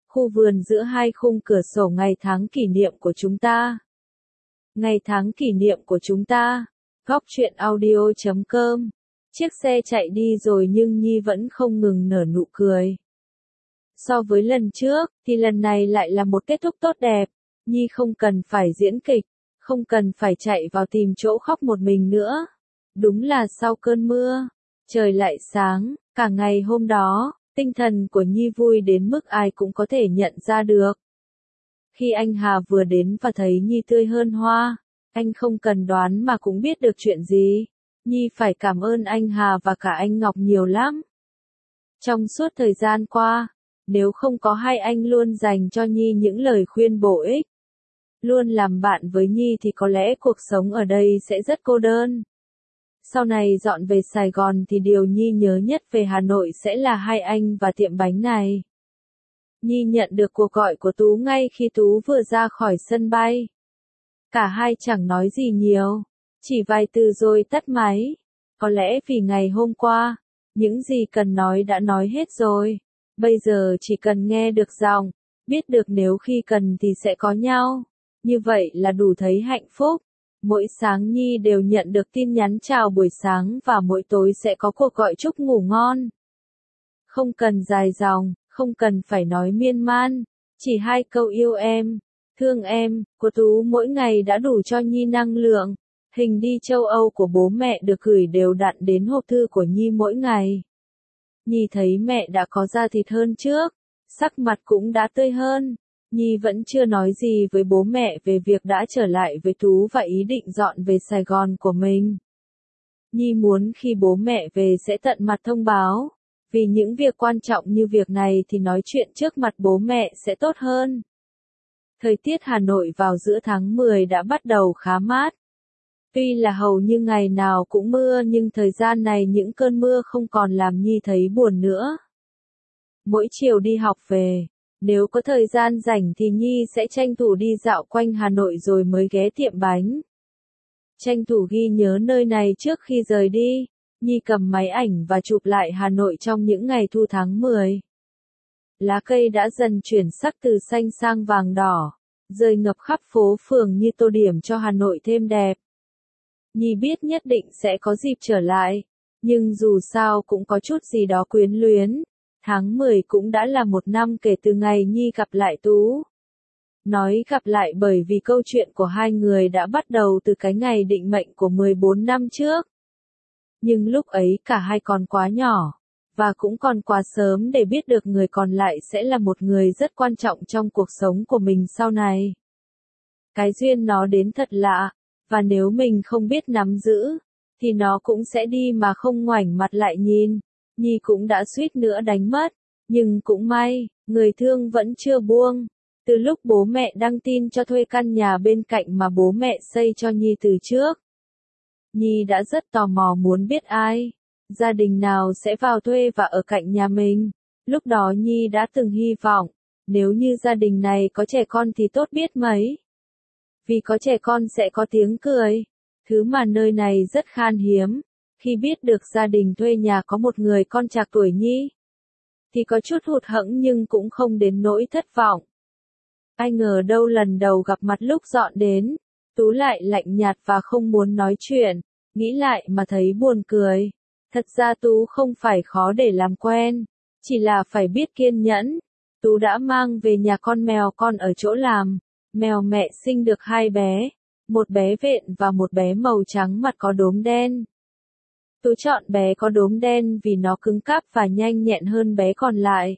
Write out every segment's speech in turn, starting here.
khu vườn giữa hai khung cửa sổ ngày tháng kỷ niệm của chúng ta. Ngày tháng kỷ niệm của chúng ta. Góc truyện audio.com. Chiếc xe chạy đi rồi nhưng Nhi vẫn không ngừng nở nụ cười. So với lần trước, thì lần này lại là một kết thúc tốt đẹp. Nhi không cần phải diễn kịch, không cần phải chạy vào tìm chỗ khóc một mình nữa. Đúng là sau cơn mưa, trời lại sáng, cả ngày hôm đó, tinh thần của Nhi vui đến mức ai cũng có thể nhận ra được. Khi anh Hà vừa đến và thấy Nhi tươi hơn hoa, anh không cần đoán mà cũng biết được chuyện gì. Nhi phải cảm ơn anh Hà và cả anh Ngọc nhiều lắm. Trong suốt thời gian qua, nếu không có hai anh luôn dành cho Nhi những lời khuyên bổ ích, luôn làm bạn với Nhi thì có lẽ cuộc sống ở đây sẽ rất cô đơn. Sau này dọn về Sài Gòn thì điều Nhi nhớ nhất về Hà Nội sẽ là hai anh và tiệm bánh này. Nhi nhận được cuộc gọi của Tú ngay khi Tú vừa ra khỏi sân bay. Cả hai chẳng nói gì nhiều, chỉ vài từ rồi tắt máy. Có lẽ vì ngày hôm qua, những gì cần nói đã nói hết rồi. Bây giờ chỉ cần nghe được giọng, biết được nếu khi cần thì sẽ có nhau. Như vậy là đủ thấy hạnh phúc. Mỗi sáng Nhi đều nhận được tin nhắn chào buổi sáng và mỗi tối sẽ có cuộc gọi chúc ngủ ngon. Không cần dài dòng, không cần phải nói miên man, chỉ hai câu yêu em, thương em, của Tú mỗi ngày đã đủ cho Nhi năng lượng. Hình đi châu Âu của bố mẹ được gửi đều đặn đến hộp thư của Nhi mỗi ngày. Nhi thấy mẹ đã có da thịt hơn trước, sắc mặt cũng đã tươi hơn. Nhi vẫn chưa nói gì với bố mẹ về việc đã trở lại với Tú và ý định dọn về Sài Gòn của mình. Nhi muốn khi bố mẹ về sẽ tận mặt thông báo, vì những việc quan trọng như việc này thì nói chuyện trước mặt bố mẹ sẽ tốt hơn. Thời tiết Hà Nội vào giữa tháng 10 đã bắt đầu khá mát. Tuy là hầu như ngày nào cũng mưa nhưng thời gian này những cơn mưa không còn làm Nhi thấy buồn nữa. Mỗi chiều đi học về, nếu có thời gian rảnh thì Nhi sẽ tranh thủ đi dạo quanh Hà Nội rồi mới ghé tiệm bánh. Tranh thủ ghi nhớ nơi này trước khi rời đi, Nhi cầm máy ảnh và chụp lại Hà Nội trong những ngày thu tháng 10. Lá cây đã dần chuyển sắc từ xanh sang vàng đỏ, rơi ngập khắp phố phường như tô điểm cho Hà Nội thêm đẹp. Nhi biết nhất định sẽ có dịp trở lại, nhưng dù sao cũng có chút gì đó quyến luyến. Tháng 10 cũng đã là một năm kể từ ngày Nhi gặp lại Tú. Nói gặp lại bởi vì câu chuyện của hai người đã bắt đầu từ cái ngày định mệnh của 14 năm trước. Nhưng lúc ấy cả hai còn quá nhỏ, và cũng còn quá sớm để biết được người còn lại sẽ là một người rất quan trọng trong cuộc sống của mình sau này. Cái duyên nó đến thật lạ, và nếu mình không biết nắm giữ, thì nó cũng sẽ đi mà không ngoảnh mặt lại nhìn. Nhi cũng đã suýt nữa đánh mất, nhưng cũng may, người thương vẫn chưa buông. Từ lúc bố mẹ đăng tin cho thuê căn nhà bên cạnh mà bố mẹ xây cho Nhi từ trước, Nhi đã rất tò mò muốn biết ai, gia đình nào sẽ vào thuê và ở cạnh nhà mình. Lúc đó Nhi đã từng hy vọng, nếu như gia đình này có trẻ con thì tốt biết mấy. Vì có trẻ con sẽ có tiếng cười, thứ mà nơi này rất khan hiếm. Khi biết được gia đình thuê nhà có một người con trạc tuổi Nhi, thì có chút hụt hẫng nhưng cũng không đến nỗi thất vọng. Ai ngờ đâu lần đầu gặp mặt lúc dọn đến, Tú lại lạnh nhạt và không muốn nói chuyện, nghĩ lại mà thấy buồn cười. Thật ra Tú không phải khó để làm quen, chỉ là phải biết kiên nhẫn. Tú đã mang về nhà con mèo con ở chỗ làm, mèo mẹ sinh được hai bé, một bé vện và một bé màu trắng mặt có đốm đen. Tú chọn bé có đốm đen vì nó cứng cáp và nhanh nhẹn hơn bé còn lại,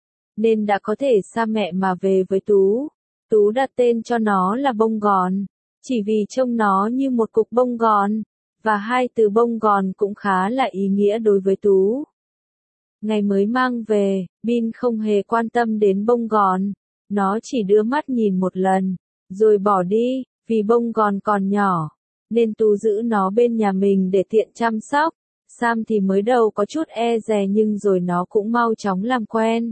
nên đã có thể xa mẹ mà về với Tú. Tú đặt tên cho nó là Bông Gòn, chỉ vì trông nó như một cục bông gòn, và hai từ bông gòn cũng khá là ý nghĩa đối với Tú. Ngày mới mang về, Bin không hề quan tâm đến Bông Gòn, nó chỉ đưa mắt nhìn một lần, rồi bỏ đi, vì Bông Gòn còn nhỏ, nên Tú giữ nó bên nhà mình để tiện chăm sóc. Sam thì mới đầu có chút e dè nhưng rồi nó cũng mau chóng làm quen.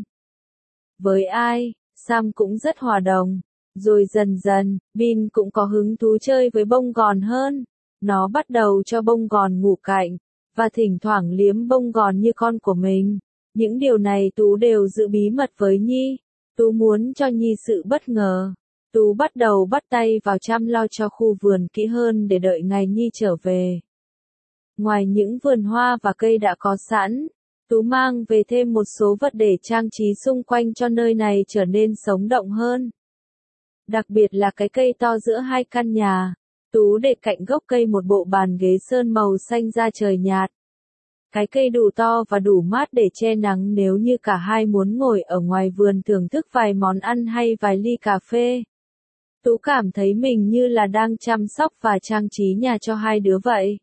Với ai, Sam cũng rất hòa đồng. Rồi dần dần, Bin cũng có hứng thú chơi với Bông Gòn hơn. Nó bắt đầu cho Bông Gòn ngủ cạnh, và thỉnh thoảng liếm Bông Gòn như con của mình. Những điều này Tú đều giữ bí mật với Nhi. Tú muốn cho Nhi sự bất ngờ. Tú bắt đầu bắt tay vào chăm lo cho khu vườn kỹ hơn để đợi ngày Nhi trở về. Ngoài những vườn hoa và cây đã có sẵn, Tú mang về thêm một số vật để trang trí xung quanh cho nơi này trở nên sống động hơn. Đặc biệt là cái cây to giữa hai căn nhà. Tú để cạnh gốc cây một bộ bàn ghế sơn màu xanh da trời nhạt. Cái cây đủ to và đủ mát để che nắng nếu như cả hai muốn ngồi ở ngoài vườn thưởng thức vài món ăn hay vài ly cà phê. Tú cảm thấy mình như là đang chăm sóc và trang trí nhà cho hai đứa vậy.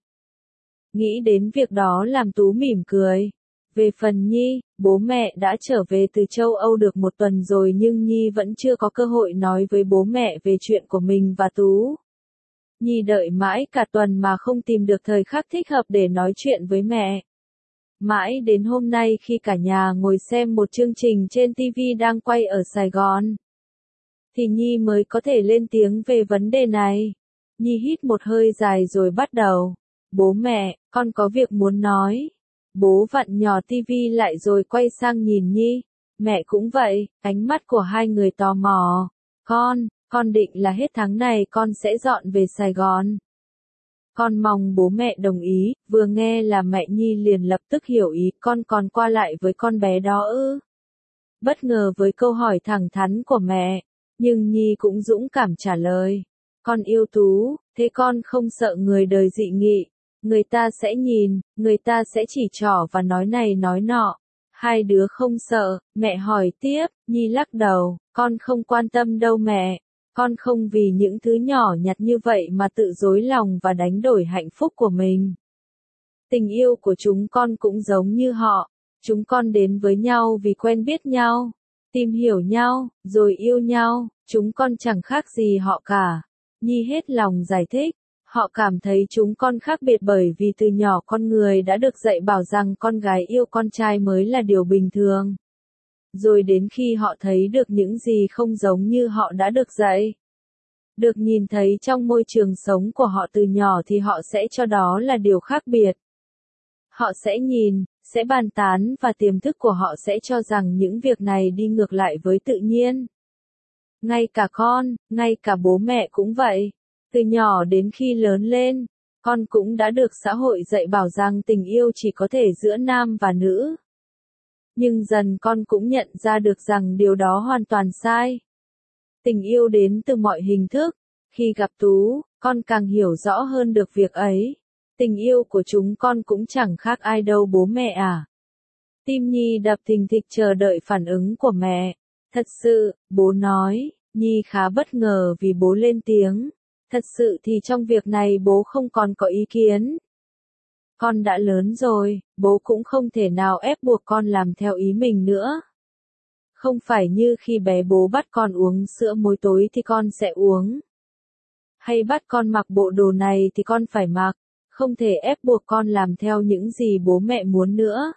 Nghĩ đến việc đó làm Tú mỉm cười. Về phần Nhi, bố mẹ đã trở về từ châu Âu được một tuần rồi nhưng Nhi vẫn chưa có cơ hội nói với bố mẹ về chuyện của mình và Tú. Nhi đợi mãi cả tuần mà không tìm được thời khắc thích hợp để nói chuyện với mẹ. Mãi đến hôm nay khi cả nhà ngồi xem một chương trình trên TV đang quay ở Sài Gòn, thì Nhi mới có thể lên tiếng về vấn đề này. Nhi hít một hơi dài rồi bắt đầu. Bố mẹ, con có việc muốn nói. Bố vặn nhỏ TV lại rồi quay sang nhìn Nhi. Mẹ cũng vậy, ánh mắt của hai người tò mò. Con định là hết tháng này con sẽ dọn về Sài Gòn. Con mong bố mẹ đồng ý. Vừa nghe là mẹ Nhi liền lập tức hiểu ý. Con còn qua lại với con bé đó ư? Bất ngờ với câu hỏi thẳng thắn của mẹ, nhưng Nhi cũng dũng cảm trả lời. Con yêu Tú, thế con không sợ người đời dị nghị. Người ta sẽ nhìn, người ta sẽ chỉ trỏ và nói này nói nọ. Hai đứa không sợ. Mẹ hỏi tiếp. Nhi lắc đầu. Con không quan tâm đâu mẹ. Con không vì những thứ nhỏ nhặt như vậy mà tự dối lòng và đánh đổi hạnh phúc của mình. Tình yêu của chúng con cũng giống như họ. Chúng con đến với nhau vì quen biết nhau, tìm hiểu nhau, rồi yêu nhau. Chúng con chẳng khác gì họ cả. Nhi hết lòng giải thích. Họ cảm thấy chúng con khác biệt bởi vì từ nhỏ con người đã được dạy bảo rằng con gái yêu con trai mới là điều bình thường. Rồi đến khi họ thấy được những gì không giống như họ đã được dạy, được nhìn thấy trong môi trường sống của họ từ nhỏ thì họ sẽ cho đó là điều khác biệt. Họ sẽ nhìn, sẽ bàn tán và tiềm thức của họ sẽ cho rằng những việc này đi ngược lại với tự nhiên. Ngay cả con, ngay cả bố mẹ cũng vậy. Từ nhỏ đến khi lớn lên, con cũng đã được xã hội dạy bảo rằng tình yêu chỉ có thể giữa nam và nữ. Nhưng dần con cũng nhận ra được rằng điều đó hoàn toàn sai. Tình yêu đến từ mọi hình thức. Khi gặp Tú, con càng hiểu rõ hơn được việc ấy. Tình yêu của chúng con cũng chẳng khác ai đâu bố mẹ à. Tim Nhi đập thình thịch chờ đợi phản ứng của mẹ. Thật sự, bố nói. Nhi khá bất ngờ vì bố lên tiếng. Thật sự thì trong việc này bố không còn có ý kiến. Con đã lớn rồi, bố cũng không thể nào ép buộc con làm theo ý mình nữa. Không phải như khi bé bố bắt con uống sữa mỗi tối thì con sẽ uống. Hay bắt con mặc bộ đồ này thì con phải mặc. Không thể ép buộc con làm theo những gì bố mẹ muốn nữa.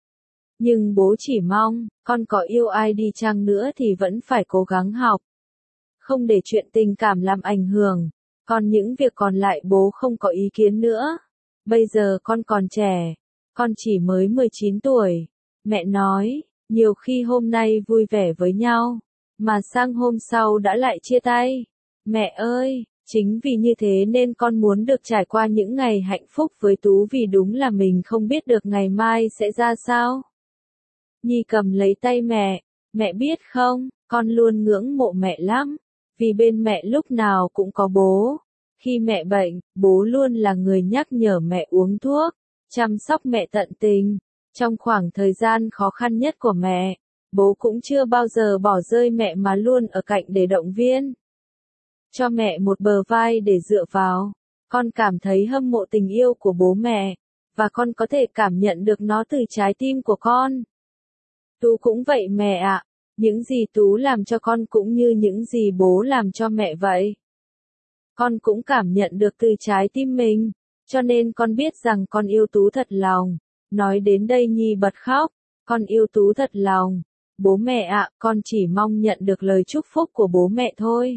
Nhưng bố chỉ mong, con có yêu ai đi chăng nữa thì vẫn phải cố gắng học. Không để chuyện tình cảm làm ảnh hưởng. Còn những việc còn lại bố không có ý kiến nữa. Bây giờ con còn trẻ. Con chỉ mới 19 tuổi. Mẹ nói, nhiều khi hôm nay vui vẻ với nhau, mà sang hôm sau đã lại chia tay. Mẹ ơi, chính vì như thế nên con muốn được trải qua những ngày hạnh phúc với Tú vì đúng là mình không biết được ngày mai sẽ ra sao. Nhi cầm lấy tay mẹ biết không, con luôn ngưỡng mộ mẹ lắm, vì bên mẹ lúc nào cũng có bố. Khi mẹ bệnh, bố luôn là người nhắc nhở mẹ uống thuốc, chăm sóc mẹ tận tình. Trong khoảng thời gian khó khăn nhất của mẹ, bố cũng chưa bao giờ bỏ rơi mẹ mà luôn ở cạnh để động viên. Cho mẹ một bờ vai để dựa vào. Con cảm thấy hâm mộ tình yêu của bố mẹ, và con có thể cảm nhận được nó từ trái tim của con. Tú cũng vậy mẹ ạ. Những gì Tú làm cho con cũng như những gì bố làm cho mẹ vậy. Con cũng cảm nhận được từ trái tim mình, cho nên con biết rằng con yêu Tú thật lòng. Nói đến đây Nhi bật khóc. Con yêu Tú thật lòng. Bố mẹ ạ, con chỉ mong nhận được lời chúc phúc của bố mẹ thôi.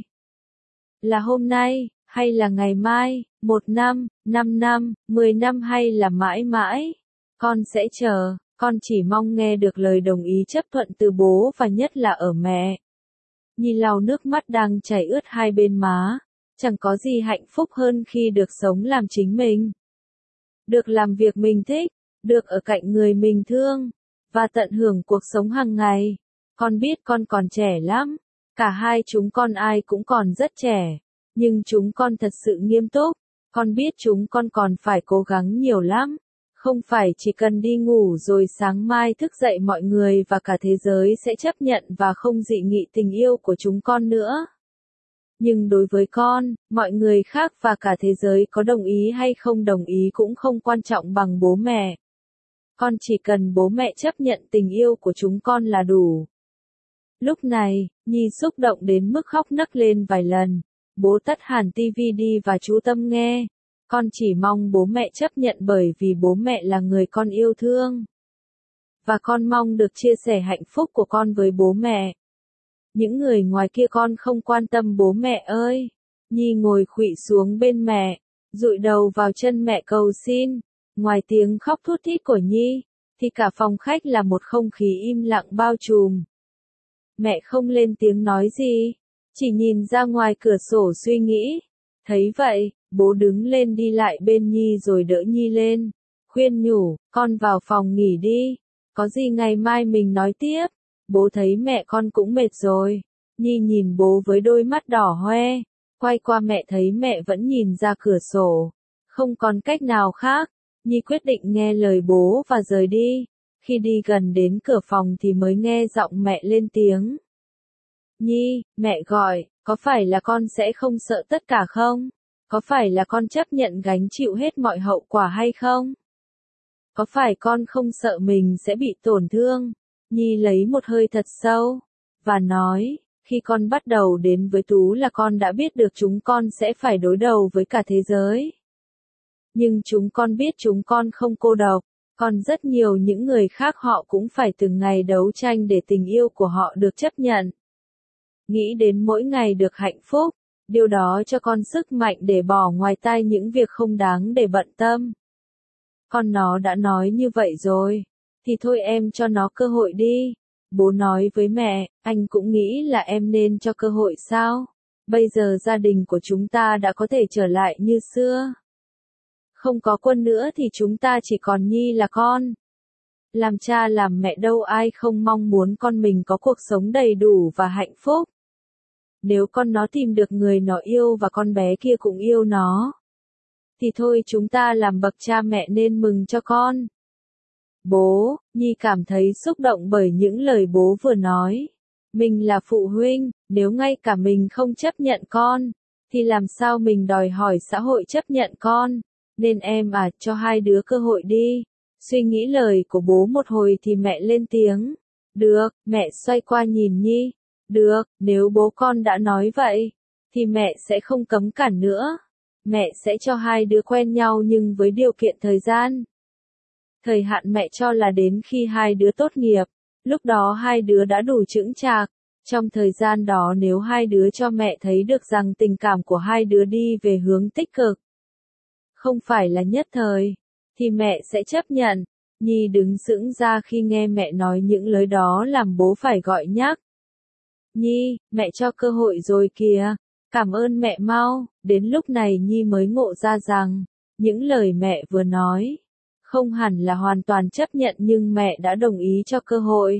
Là hôm nay, hay là ngày mai, 1 năm, 5 năm, 10 năm hay là mãi mãi. Con sẽ chờ, con chỉ mong nghe được lời đồng ý chấp thuận từ bố và nhất là ở mẹ. Nhi lau nước mắt đang chảy ướt hai bên má. Chẳng có gì hạnh phúc hơn khi được sống làm chính mình. Được làm việc mình thích, được ở cạnh người mình thương, và tận hưởng cuộc sống hàng ngày. Con biết con còn trẻ lắm, cả hai chúng con ai cũng còn rất trẻ, nhưng chúng con thật sự nghiêm túc. Con biết chúng con còn phải cố gắng nhiều lắm, không phải chỉ cần đi ngủ rồi sáng mai thức dậy mọi người và cả thế giới sẽ chấp nhận và không dị nghị tình yêu của chúng con nữa. Nhưng đối với con, mọi người khác và cả thế giới có đồng ý hay không đồng ý cũng không quan trọng bằng bố mẹ. Con chỉ cần bố mẹ chấp nhận tình yêu của chúng con là đủ. Lúc này, Nhi xúc động đến mức khóc nấc lên vài lần. Bố tắt hẳn tivi đi và chú tâm nghe. Con chỉ mong bố mẹ chấp nhận bởi vì bố mẹ là người con yêu thương. Và con mong được chia sẻ hạnh phúc của con với bố mẹ. Những người ngoài kia con không quan tâm bố mẹ ơi. Nhi ngồi khuỵu xuống bên mẹ, dụi đầu vào chân mẹ cầu xin. Ngoài tiếng khóc thút thít của Nhi, thì cả phòng khách là một không khí im lặng bao trùm. Mẹ không lên tiếng nói gì, chỉ nhìn ra ngoài cửa sổ suy nghĩ. Thấy vậy, bố đứng lên đi lại bên Nhi rồi đỡ Nhi lên, khuyên nhủ, con vào phòng nghỉ đi, có gì ngày mai mình nói tiếp. Bố thấy mẹ con cũng mệt rồi. Nhi nhìn bố với đôi mắt đỏ hoe, quay qua mẹ thấy mẹ vẫn nhìn ra cửa sổ. Không còn cách nào khác, Nhi quyết định nghe lời bố và rời đi. Khi đi gần đến cửa phòng thì mới nghe giọng mẹ lên tiếng. Nhi, mẹ gọi, có phải là con sẽ không sợ tất cả không? Có phải là con chấp nhận gánh chịu hết mọi hậu quả hay không? Có phải con không sợ mình sẽ bị tổn thương? Nhi lấy một hơi thật sâu, và nói, khi con bắt đầu đến với Tú là con đã biết được chúng con sẽ phải đối đầu với cả thế giới. Nhưng chúng con biết chúng con không cô độc, còn rất nhiều những người khác họ cũng phải từng ngày đấu tranh để tình yêu của họ được chấp nhận. Nghĩ đến mỗi ngày được hạnh phúc, điều đó cho con sức mạnh để bỏ ngoài tai những việc không đáng để bận tâm. Con nó đã nói như vậy rồi, thì thôi em cho nó cơ hội đi. Bố nói với mẹ, anh cũng nghĩ là em nên cho cơ hội sao? Bây giờ gia đình của chúng ta đã có thể trở lại như xưa. Không có Quân nữa thì chúng ta chỉ còn Nhi là con. Làm cha làm mẹ đâu ai không mong muốn con mình có cuộc sống đầy đủ và hạnh phúc. Nếu con nó tìm được người nó yêu và con bé kia cũng yêu nó, thì thôi chúng ta làm bậc cha mẹ nên mừng cho con. Bố, Nhi cảm thấy xúc động bởi những lời bố vừa nói. Mình là phụ huynh, nếu ngay cả mình không chấp nhận con, thì làm sao mình đòi hỏi xã hội chấp nhận con. Nên em cho hai đứa cơ hội đi. Suy nghĩ lời của bố một hồi thì mẹ lên tiếng. Được, mẹ xoay qua nhìn Nhi. Được, nếu bố con đã nói vậy, thì mẹ sẽ không cấm cản nữa. Mẹ sẽ cho hai đứa quen nhau nhưng với điều kiện thời gian. Thời hạn mẹ cho là đến khi hai đứa tốt nghiệp, lúc đó hai đứa đã đủ chững chạc. Trong thời gian đó nếu hai đứa cho mẹ thấy được rằng tình cảm của hai đứa đi về hướng tích cực, không phải là nhất thời, thì mẹ sẽ chấp nhận. Nhi đứng sững ra khi nghe mẹ nói những lời đó làm bố phải gọi nhắc. Nhi, mẹ cho cơ hội rồi kìa. Cảm ơn mẹ mau. Đến lúc này Nhi mới ngộ ra rằng, những lời mẹ vừa nói, không hẳn là hoàn toàn chấp nhận nhưng mẹ đã đồng ý cho cơ hội.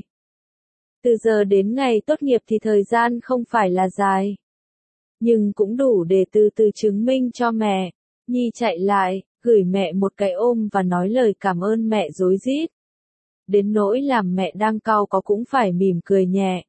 Từ giờ đến ngày tốt nghiệp thì thời gian không phải là dài, nhưng cũng đủ để từ từ chứng minh cho mẹ. Nhi chạy lại, gửi mẹ một cái ôm và nói lời cảm ơn mẹ rối rít. Đến nỗi làm mẹ đang cau có cũng phải mỉm cười nhẹ.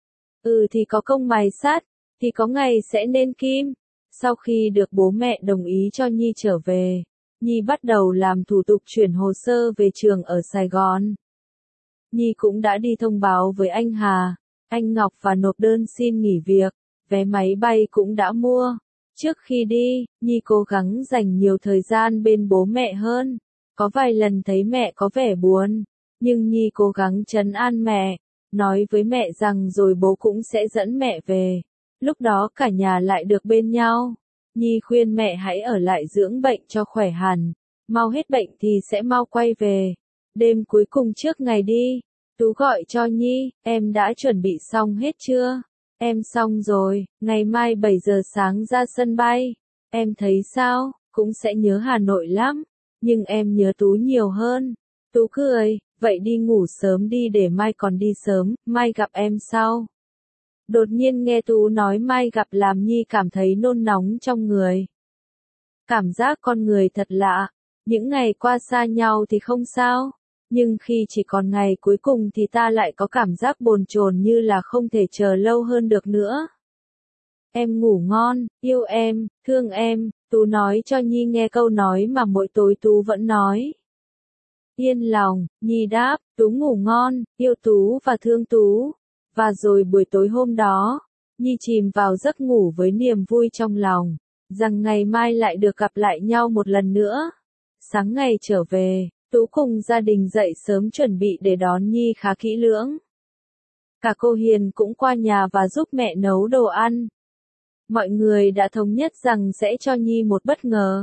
Thì có công mài sắt, thì có ngày sẽ nên kim. Sau khi được bố mẹ đồng ý cho Nhi trở về, Nhi bắt đầu làm thủ tục chuyển hồ sơ về trường ở Sài Gòn. Nhi cũng đã đi thông báo với anh Hà, anh Ngọc và nộp đơn xin nghỉ việc, vé máy bay cũng đã mua. Trước khi đi, Nhi cố gắng dành nhiều thời gian bên bố mẹ hơn. Có vài lần thấy mẹ có vẻ buồn, nhưng Nhi cố gắng trấn an mẹ, nói với mẹ rằng rồi bố cũng sẽ dẫn mẹ về. Lúc đó cả nhà lại được bên nhau. Nhi khuyên mẹ hãy ở lại dưỡng bệnh cho khỏe hẳn, mau hết bệnh thì sẽ mau quay về. Đêm cuối cùng trước ngày đi, Tú gọi cho Nhi, em đã chuẩn bị xong hết chưa? Em xong rồi, ngày mai 7 giờ sáng ra sân bay. Em thấy sao, cũng sẽ nhớ Hà Nội lắm, nhưng em nhớ Tú nhiều hơn. Tú cười, vậy đi ngủ sớm đi để mai còn đi sớm, mai gặp em sau. Đột nhiên nghe Tú nói mai gặp làm Nhi cảm thấy nôn nóng trong người. Cảm giác con người thật lạ, những ngày qua xa nhau thì không sao, nhưng khi chỉ còn ngày cuối cùng thì ta lại có cảm giác bồn chồn như là không thể chờ lâu hơn được nữa. Em ngủ ngon, yêu em, thương em, Tú nói cho Nhi nghe câu nói mà mỗi tối Tú vẫn nói. Yên lòng, Nhi đáp, Tú ngủ ngon, yêu Tú và thương Tú. Và rồi buổi tối hôm đó, Nhi chìm vào giấc ngủ với niềm vui trong lòng, rằng ngày mai lại được gặp lại nhau một lần nữa. Sáng ngày trở về, Tú cùng gia đình dậy sớm chuẩn bị để đón Nhi khá kỹ lưỡng. Cả cô Hiền cũng qua nhà và giúp mẹ nấu đồ ăn. Mọi người đã thống nhất rằng sẽ cho Nhi một bất ngờ.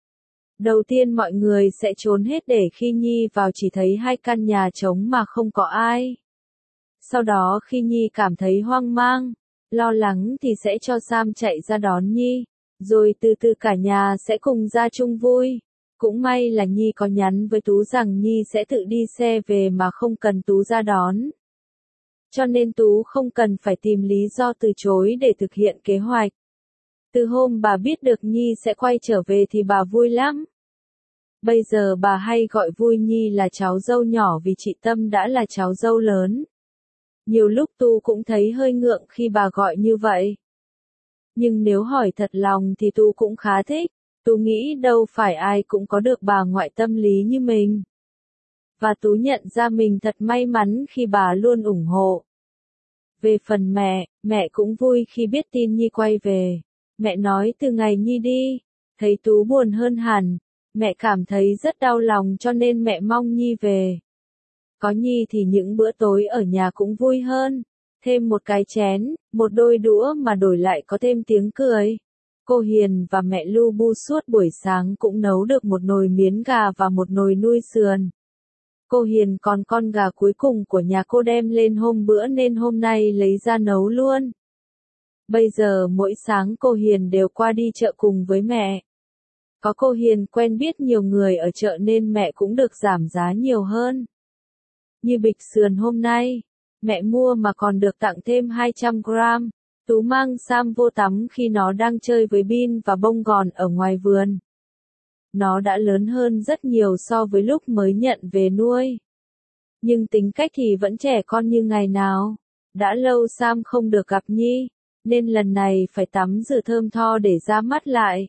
Đầu tiên mọi người sẽ trốn hết để khi Nhi vào chỉ thấy hai căn nhà trống mà không có ai. Sau đó khi Nhi cảm thấy hoang mang, lo lắng thì sẽ cho Sam chạy ra đón Nhi, rồi từ từ cả nhà sẽ cùng ra chung vui. Cũng may là Nhi có nhắn với Tú rằng Nhi sẽ tự đi xe về mà không cần Tú ra đón. Cho nên Tú không cần phải tìm lý do từ chối để thực hiện kế hoạch. Từ hôm bà biết được Nhi sẽ quay trở về thì bà vui lắm. Bây giờ bà hay gọi vui Nhi là cháu dâu nhỏ vì chị Tâm đã là cháu dâu lớn. Nhiều lúc Tú cũng thấy hơi ngượng khi bà gọi như vậy. Nhưng nếu hỏi thật lòng thì Tú cũng khá thích. Tú nghĩ đâu phải ai cũng có được bà ngoại tâm lý như mình. Và Tú nhận ra mình thật may mắn khi bà luôn ủng hộ. Về phần mẹ cũng vui khi biết tin Nhi quay về. Mẹ nói từ ngày Nhi đi, thấy Tú buồn hơn hẳn. Mẹ cảm thấy rất đau lòng cho nên mẹ mong Nhi về. Có Nhi thì những bữa tối ở nhà cũng vui hơn. Thêm một cái chén, một đôi đũa mà đổi lại có thêm tiếng cười. Cô Hiền và mẹ Lu Bu suốt buổi sáng cũng nấu được một nồi miến gà và một nồi nuôi sườn. Cô Hiền còn con gà cuối cùng của nhà cô đem lên hôm bữa nên hôm nay lấy ra nấu luôn. Bây giờ mỗi sáng cô Hiền đều qua đi chợ cùng với mẹ. Có cô Hiền quen biết nhiều người ở chợ nên mẹ cũng được giảm giá nhiều hơn. Như bịch sườn hôm nay, mẹ mua mà còn được tặng thêm 200 gram. Tú mang Sam vô tắm khi nó đang chơi với Bin và bông gòn ở ngoài vườn. Nó đã lớn hơn rất nhiều so với lúc mới nhận về nuôi. Nhưng tính cách thì vẫn trẻ con như ngày nào. Đã lâu Sam không được gặp Nhi, nên lần này phải tắm rửa thơm tho để ra mắt lại.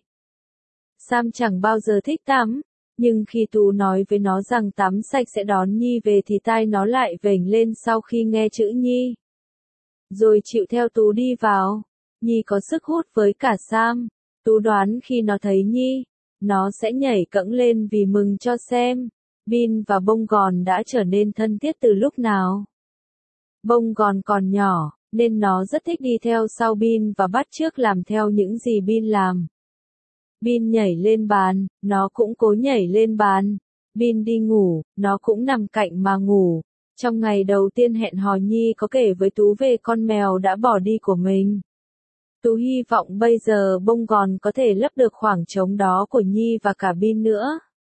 Sam chẳng bao giờ thích tắm, nhưng khi Tú nói với nó rằng tắm sạch sẽ đón Nhi về thì tai nó lại vểnh lên sau khi nghe chữ Nhi. Rồi chịu theo Tú đi vào. Nhi có sức hút với cả Sam. Tú đoán khi nó thấy Nhi, nó sẽ nhảy cẫng lên vì mừng cho xem. Bin và bông gòn đã trở nên thân thiết từ lúc nào. Bông gòn còn nhỏ, nên nó rất thích đi theo sau Bin và bắt chước làm theo những gì Bin làm. Bin nhảy lên bàn, nó cũng cố nhảy lên bàn. Bin đi ngủ, nó cũng nằm cạnh mà ngủ. Trong ngày đầu tiên hẹn hò Nhi có kể với Tú về con mèo đã bỏ đi của mình. Tú hy vọng bây giờ bông gòn có thể lấp được khoảng trống đó của Nhi và cả Bin nữa.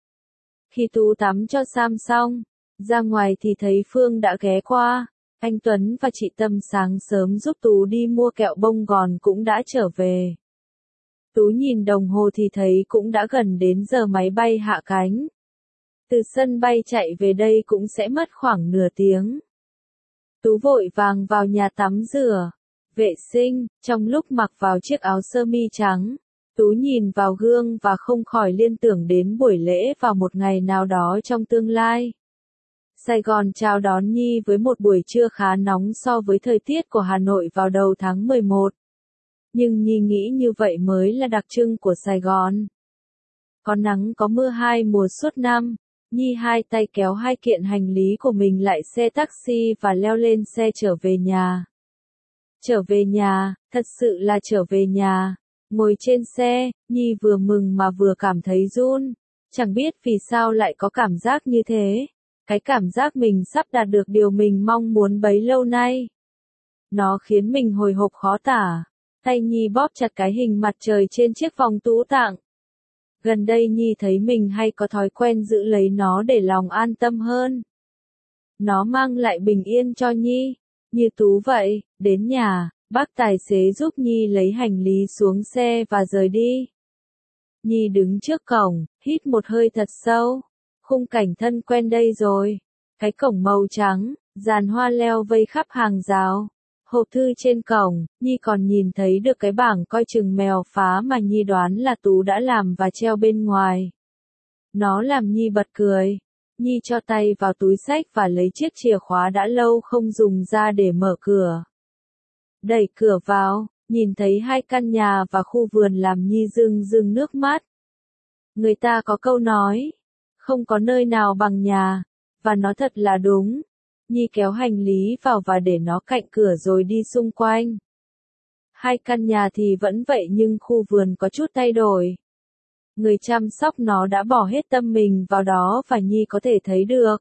Khi Tú tắm cho Sam xong, ra ngoài thì thấy Phương đã ghé qua. Anh Tuấn và chị Tâm sáng sớm giúp Tú đi mua kẹo bông gòn cũng đã trở về. Tú nhìn đồng hồ thì thấy cũng đã gần đến giờ máy bay hạ cánh. Từ sân bay chạy về đây cũng sẽ mất khoảng nửa tiếng. Tú vội vàng vào nhà tắm rửa, vệ sinh, trong lúc mặc vào chiếc áo sơ mi trắng. Tú nhìn vào gương và không khỏi liên tưởng đến buổi lễ vào một ngày nào đó trong tương lai. Sài Gòn chào đón Nhi với một buổi trưa khá nóng so với thời tiết của Hà Nội vào đầu tháng 11. Nhưng Nhi nghĩ như vậy mới là đặc trưng của Sài Gòn. Có nắng có mưa hai mùa suốt năm. Nhi hai tay kéo hai kiện hành lý của mình lại xe taxi và leo lên xe trở về nhà. Trở về nhà, thật sự là trở về nhà. Ngồi trên xe, Nhi vừa mừng mà vừa cảm thấy run. Chẳng biết vì sao lại có cảm giác như thế. Cái cảm giác mình sắp đạt được điều mình mong muốn bấy lâu nay. Nó khiến mình hồi hộp khó tả. Tay Nhi bóp chặt cái hình mặt trời trên chiếc vòng tủ tặng. Gần đây Nhi thấy mình hay có thói quen giữ lấy nó để lòng an tâm hơn. Nó mang lại bình yên cho Nhi, như Tú vậy. Đến nhà, bác tài xế giúp Nhi lấy hành lý xuống xe và rời đi. Nhi đứng trước cổng, hít một hơi thật sâu. Khung cảnh thân quen đây rồi. Cái cổng màu trắng, dàn hoa leo vây khắp hàng rào. Hộp thư trên cổng, Nhi còn nhìn thấy được cái bảng coi chừng mèo phá mà Nhi đoán là Tú đã làm và treo bên ngoài. Nó làm Nhi bật cười. Nhi cho tay vào túi xách và lấy chiếc chìa khóa đã lâu không dùng ra để mở cửa. Đẩy cửa vào, nhìn thấy hai căn nhà và khu vườn làm Nhi rưng rưng nước mắt. Người ta có câu nói, không có nơi nào bằng nhà, và nó thật là đúng. Nhi kéo hành lý vào và để nó cạnh cửa rồi đi xung quanh. Hai căn nhà thì vẫn vậy nhưng khu vườn có chút thay đổi. Người chăm sóc nó đã bỏ hết tâm mình vào đó và Nhi có thể thấy được.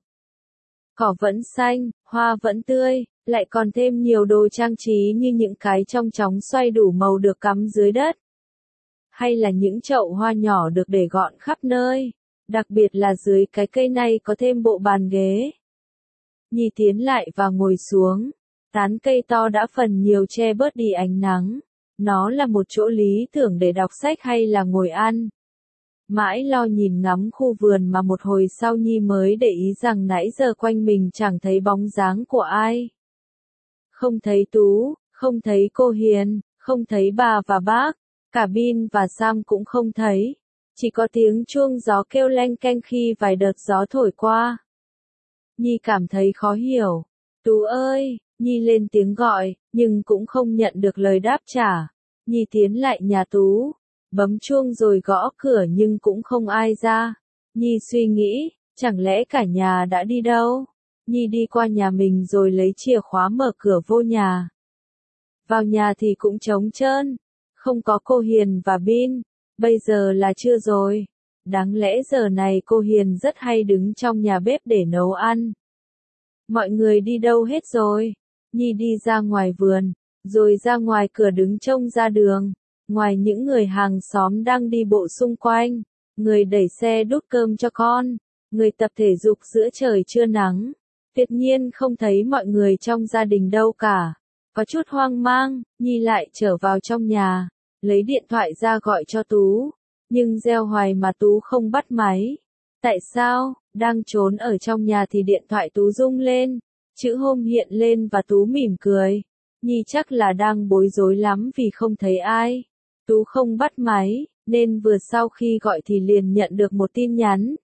Cỏ vẫn xanh, hoa vẫn tươi, lại còn thêm nhiều đồ trang trí như những cái trong chóng xoay đủ màu được cắm dưới đất. Hay là những chậu hoa nhỏ được để gọn khắp nơi, đặc biệt là dưới cái cây này có thêm bộ bàn ghế. Nhi tiến lại và ngồi xuống, tán cây to đã phần nhiều che bớt đi ánh nắng. Nó là một chỗ lý tưởng để đọc sách hay là ngồi ăn. Mãi lo nhìn ngắm khu vườn mà một hồi sau Nhi mới để ý rằng nãy giờ quanh mình chẳng thấy bóng dáng của ai. Không thấy Tú, không thấy cô Hiền, không thấy bà và bác, cả Bin và Sam cũng không thấy. Chỉ có tiếng chuông gió kêu leng keng khi vài đợt gió thổi qua. Nhi cảm thấy khó hiểu. Tú ơi, Nhi lên tiếng gọi, nhưng cũng không nhận được lời đáp trả. Nhi tiến lại nhà Tú, bấm chuông rồi gõ cửa nhưng cũng không ai ra. Nhi suy nghĩ, chẳng lẽ cả nhà đã đi đâu? Nhi đi qua nhà mình rồi lấy chìa khóa mở cửa vô nhà. Vào nhà thì cũng trống trơn, không có cô Hiền và Bin. Bây giờ là trưa rồi. Đáng lẽ giờ này cô Hiền rất hay đứng trong nhà bếp để nấu ăn. Mọi người đi đâu hết rồi? Nhi đi ra ngoài vườn, rồi ra ngoài cửa đứng trông ra đường. Ngoài những người hàng xóm đang đi bộ xung quanh, người đẩy xe đút cơm cho con, người tập thể dục giữa trời trưa nắng. Tuyệt nhiên không thấy mọi người trong gia đình đâu cả. Có chút hoang mang, Nhi lại trở vào trong nhà, lấy điện thoại ra gọi cho Tú. Nhưng reo hoài mà Tú không bắt máy. Tại sao? Đang trốn ở trong nhà thì điện thoại Tú rung lên. Chữ Home hiện lên và Tú mỉm cười. Nhi chắc là đang bối rối lắm vì không thấy ai. Tú không bắt máy, nên vừa sau khi gọi thì liền nhận được một tin nhắn.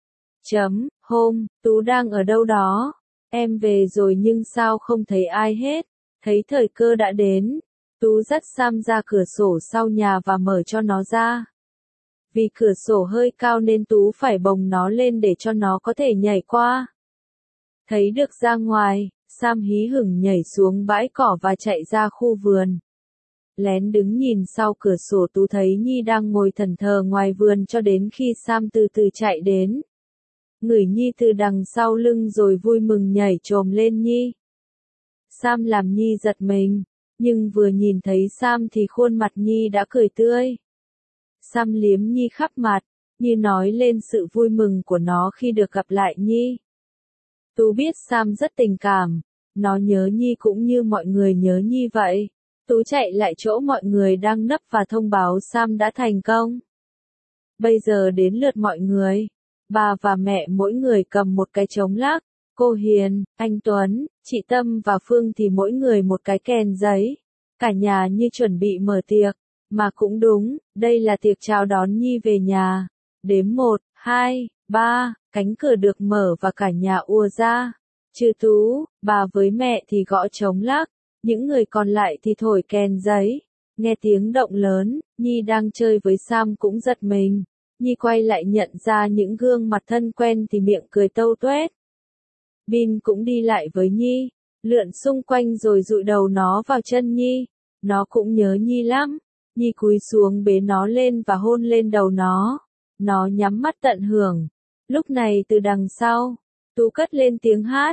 Home, Tú đang ở đâu đó? Em về rồi nhưng sao không thấy ai hết? Thấy thời cơ đã đến. Tú dắt Sam ra cửa sổ sau nhà và mở cho nó ra. Vì cửa sổ hơi cao nên Tú phải bồng nó lên để cho nó có thể nhảy qua. Thấy được ra ngoài, Sam hí hửng nhảy xuống bãi cỏ và chạy ra khu vườn. Lén đứng nhìn sau cửa sổ Tú thấy Nhi đang ngồi thẫn thờ ngoài vườn cho đến khi Sam từ từ chạy đến. Ngửi Nhi từ đằng sau lưng rồi vui mừng nhảy chồm lên Nhi. Sam làm Nhi giật mình, nhưng vừa nhìn thấy Sam thì khuôn mặt Nhi đã cười tươi. Sam liếm Nhi khắp mặt, như nói lên sự vui mừng của nó khi được gặp lại Nhi. Tú biết Sam rất tình cảm, nó nhớ Nhi cũng như mọi người nhớ Nhi vậy. Tú chạy lại chỗ mọi người đang nấp và thông báo Sam đã thành công. Bây giờ đến lượt mọi người. Bà và mẹ mỗi người cầm một cái trống lắc. Cô Hiền, anh Tuấn, chị Tâm và Phương thì mỗi người một cái kèn giấy. Cả nhà như chuẩn bị mở tiệc. Mà cũng đúng, đây là tiệc chào đón Nhi về nhà. Đếm 1, 2, 3, cánh cửa được mở và cả nhà ùa ra. Trừ Tú, bà với mẹ thì gõ trống lắc. Những người còn lại thì thổi kèn giấy. Nghe tiếng động lớn, Nhi đang chơi với Sam cũng giật mình. Nhi quay lại nhận ra những gương mặt thân quen thì miệng cười tâu tuét. Bin cũng đi lại với Nhi, lượn xung quanh rồi dụi đầu nó vào chân Nhi. Nó cũng nhớ Nhi lắm. Nhi cúi xuống bế nó lên và hôn lên đầu nó. Nó nhắm mắt tận hưởng. Lúc này từ đằng sau, Tú cất lên tiếng hát.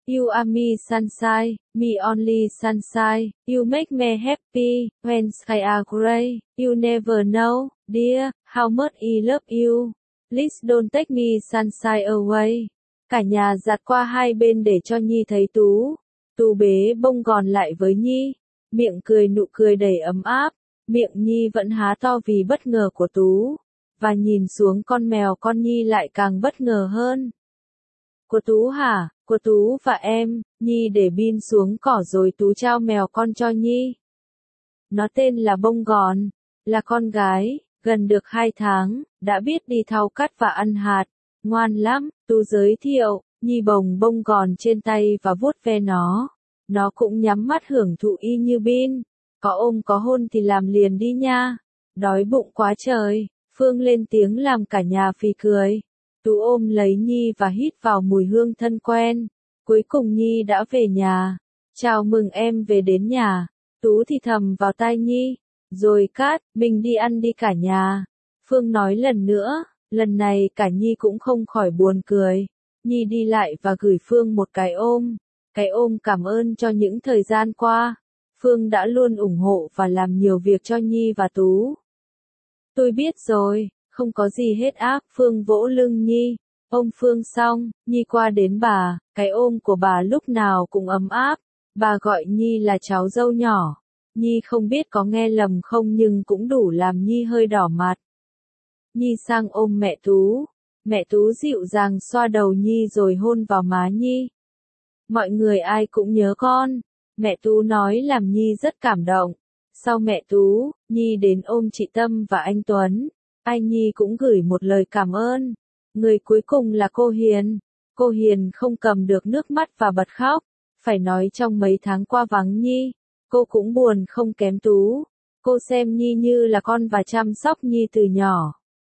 You are me sunshine, me only sunshine, you make me happy, when sky are gray, you never know, dear, how much I love you. Please don't take me sunshine away. Cả nhà dạt qua hai bên để cho Nhi thấy Tú. Tú bế bông gòn lại với Nhi, miệng cười nụ cười đầy ấm áp, miệng Nhi vẫn há to vì bất ngờ của Tú, và nhìn xuống con mèo con Nhi lại càng bất ngờ hơn. Của Tú hả? Của Tú và em. Nhi để pin xuống cỏ rồi Tú trao mèo con cho Nhi. Nó tên là Bông Gòn, là con gái, gần được 2 tháng, đã biết đi thau cắt và ăn hạt, ngoan lắm. Tú giới thiệu, Nhi bồng Bông Gòn trên tay và vuốt ve nó. Nó cũng nhắm mắt hưởng thụ y như pin, có ôm có hôn thì làm liền đi nha. Đói bụng quá trời, Phương lên tiếng làm cả nhà phì cười. Tú ôm lấy Nhi và hít vào mùi hương thân quen. Cuối cùng Nhi đã về nhà. Chào mừng em về đến nhà. Tú thì thầm vào tai Nhi. Rồi cắt, mình đi ăn đi cả nhà. Phương nói lần nữa, lần này cả Nhi cũng không khỏi buồn cười. Nhi đi lại và gửi Phương một cái ôm. Cái ôm cảm ơn cho những thời gian qua. Phương đã luôn ủng hộ và làm nhiều việc cho Nhi và Tú. Tôi biết rồi. Không có gì hết áp. Phương vỗ lưng Nhi, ôm Phương xong, Nhi qua đến bà, cái ôm của bà lúc nào cũng ấm áp, bà gọi Nhi là cháu dâu nhỏ. Nhi không biết có nghe lầm không nhưng cũng đủ làm Nhi hơi đỏ mặt. Nhi sang ôm mẹ Tú dịu dàng xoa đầu Nhi rồi hôn vào má Nhi. Mọi người ai cũng nhớ con, mẹ Tú nói làm Nhi rất cảm động. Sau mẹ Tú, Nhi đến ôm chị Tâm và anh Tuấn. Ai Nhi cũng gửi một lời cảm ơn. Người cuối cùng là cô Hiền. Cô Hiền không cầm được nước mắt và bật khóc. Phải nói trong mấy tháng qua vắng Nhi, cô cũng buồn không kém Tú. Cô xem Nhi như là con và chăm sóc Nhi từ nhỏ.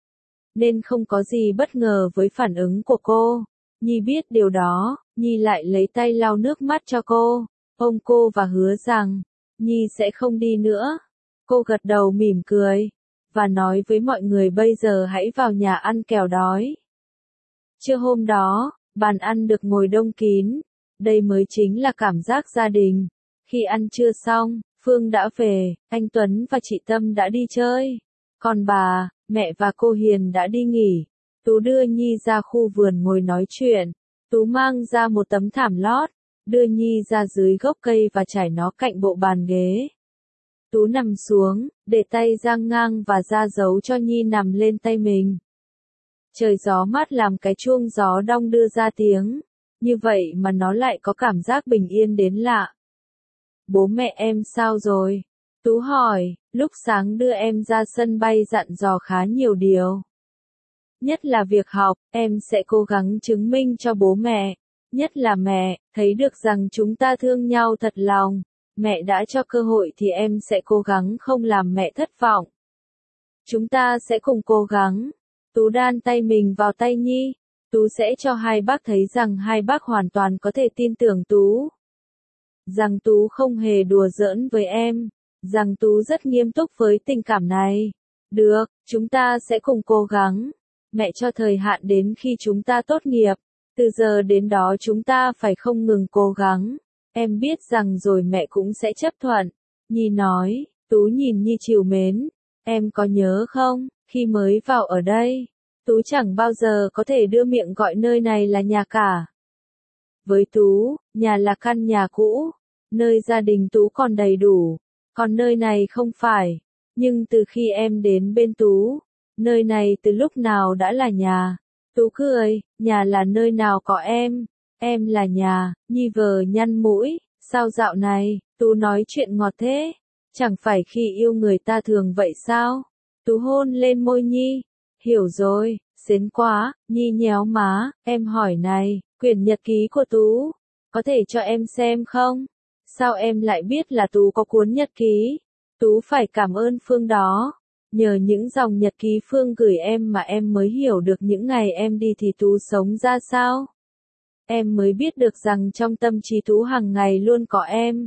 Nên không có gì bất ngờ với phản ứng của cô. Nhi biết điều đó, Nhi lại lấy tay lau nước mắt cho cô, ôm cô và hứa rằng, Nhi sẽ không đi nữa. Cô gật đầu mỉm cười, và nói với mọi người bây giờ hãy vào nhà ăn kẻo đói. Trưa hôm đó, bàn ăn được ngồi đông kín, đây mới chính là cảm giác gia đình. Khi ăn trưa xong, Phương đã về, anh Tuấn và chị Tâm đã đi chơi. Còn bà, mẹ và cô Hiền đã đi nghỉ. Tú đưa Nhi ra khu vườn ngồi nói chuyện. Tú mang ra một tấm thảm lót, đưa Nhi ra dưới gốc cây và trải nó cạnh bộ bàn ghế. Tú nằm xuống, để tay dang ngang và ra dấu cho Nhi nằm lên tay mình. Trời gió mát làm cái chuông gió đong đưa ra tiếng. Như vậy mà nó lại có cảm giác bình yên đến lạ. Bố mẹ em sao rồi? Tú hỏi, lúc sáng đưa em ra sân bay dặn dò khá nhiều điều. Nhất là việc học, em sẽ cố gắng chứng minh cho bố mẹ, nhất là mẹ, thấy được rằng chúng ta thương nhau thật lòng. Mẹ đã cho cơ hội thì em sẽ cố gắng không làm mẹ thất vọng. Chúng ta sẽ cùng cố gắng. Tú đan tay mình vào tay Nhi. Tú sẽ cho hai bác thấy rằng hai bác hoàn toàn có thể tin tưởng Tú. Rằng Tú không hề đùa giỡn với em. Rằng Tú rất nghiêm túc với tình cảm này. Được, chúng ta sẽ cùng cố gắng. Mẹ cho thời hạn đến khi chúng ta tốt nghiệp. Từ giờ đến đó chúng ta phải không ngừng cố gắng. Em biết rằng rồi mẹ cũng sẽ chấp thuận. Nhi nói, Tú nhìn Nhi trìu mến. Em có nhớ không, khi mới vào ở đây, Tú chẳng bao giờ có thể đưa miệng gọi nơi này là nhà cả. Với Tú, nhà là căn nhà cũ, nơi gia đình Tú còn đầy đủ, còn nơi này không phải. Nhưng từ khi em đến bên Tú, nơi này từ lúc nào đã là nhà. Tú cười, nhà là nơi nào có em là nhà. Nhi vờ nhăn mũi, sao dạo này, Tú nói chuyện ngọt thế, chẳng phải khi yêu người ta thường vậy sao? Tú hôn lên môi Nhi, hiểu rồi, xến quá. Nhi nhéo má, em hỏi này, quyển nhật ký của Tú, có thể cho em xem không? Sao em lại biết là Tú có cuốn nhật ký? Tú phải cảm ơn Phương đó. Nhờ những dòng nhật ký Phương gửi em mà em mới hiểu được những ngày em đi thì Tú sống ra sao. Em mới biết được rằng trong tâm trí Tú hàng ngày luôn có em.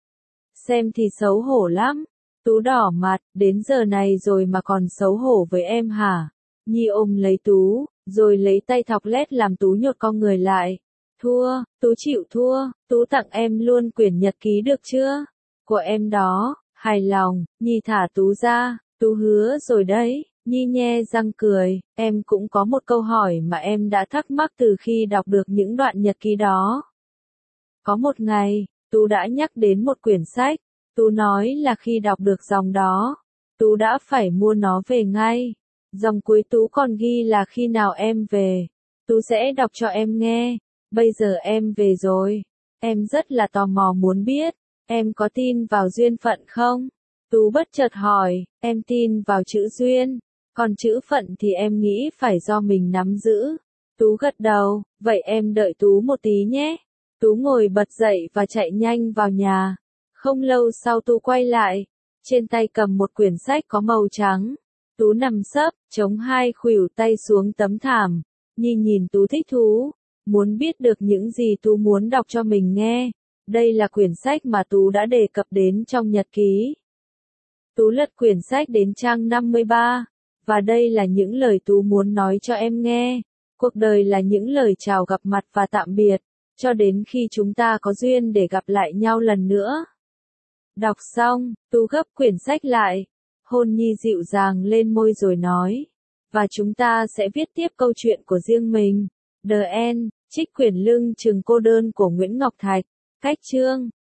Xem thì xấu hổ lắm. Tú đỏ mặt, đến giờ này rồi mà còn xấu hổ với em hả? Nhi ôm lấy Tú, rồi lấy tay thọc lét làm Tú nhột con người lại. Thua, Tú chịu thua, Tú tặng em luôn quyển nhật ký được chưa? Của em đó, hài lòng, Nhi thả Tú ra, Tú hứa rồi đấy, Nhi nhe răng cười, em cũng có một câu hỏi mà em đã thắc mắc từ khi đọc được những đoạn nhật ký đó. Có một ngày, Tú đã nhắc đến một quyển sách, Tú nói là khi đọc được dòng đó, Tú đã phải mua nó về ngay. Dòng cuối Tú còn ghi là khi nào em về, Tú sẽ đọc cho em nghe. Bây giờ em về rồi, em rất là tò mò muốn biết, em có tin vào duyên phận không? Tú bất chợt hỏi, em tin vào chữ duyên, còn chữ phận thì em nghĩ phải do mình nắm giữ. Tú gật đầu, vậy em đợi Tú một tí nhé. Tú ngồi bật dậy và chạy nhanh vào nhà. Không lâu sau Tú quay lại, trên tay cầm một quyển sách có màu trắng. Tú nằm sấp, chống hai khuỷu tay xuống tấm thảm. Nhi nhìn Tú thích thú, muốn biết được những gì Tú muốn đọc cho mình nghe. Đây là quyển sách mà Tú đã đề cập đến trong nhật ký. Tú lật quyển sách đến trang 53, và đây là những lời Tú muốn nói cho em nghe. Cuộc đời là những lời chào gặp mặt và tạm biệt, cho đến khi chúng ta có duyên để gặp lại nhau lần nữa. Đọc xong, Tú gấp quyển sách lại, hôn Nhi dịu dàng lên môi rồi nói, và chúng ta sẽ viết tiếp câu chuyện của riêng mình. The End, trích quyển Lưng chừng cô đơn của Nguyễn Ngọc Thạch, cách chương.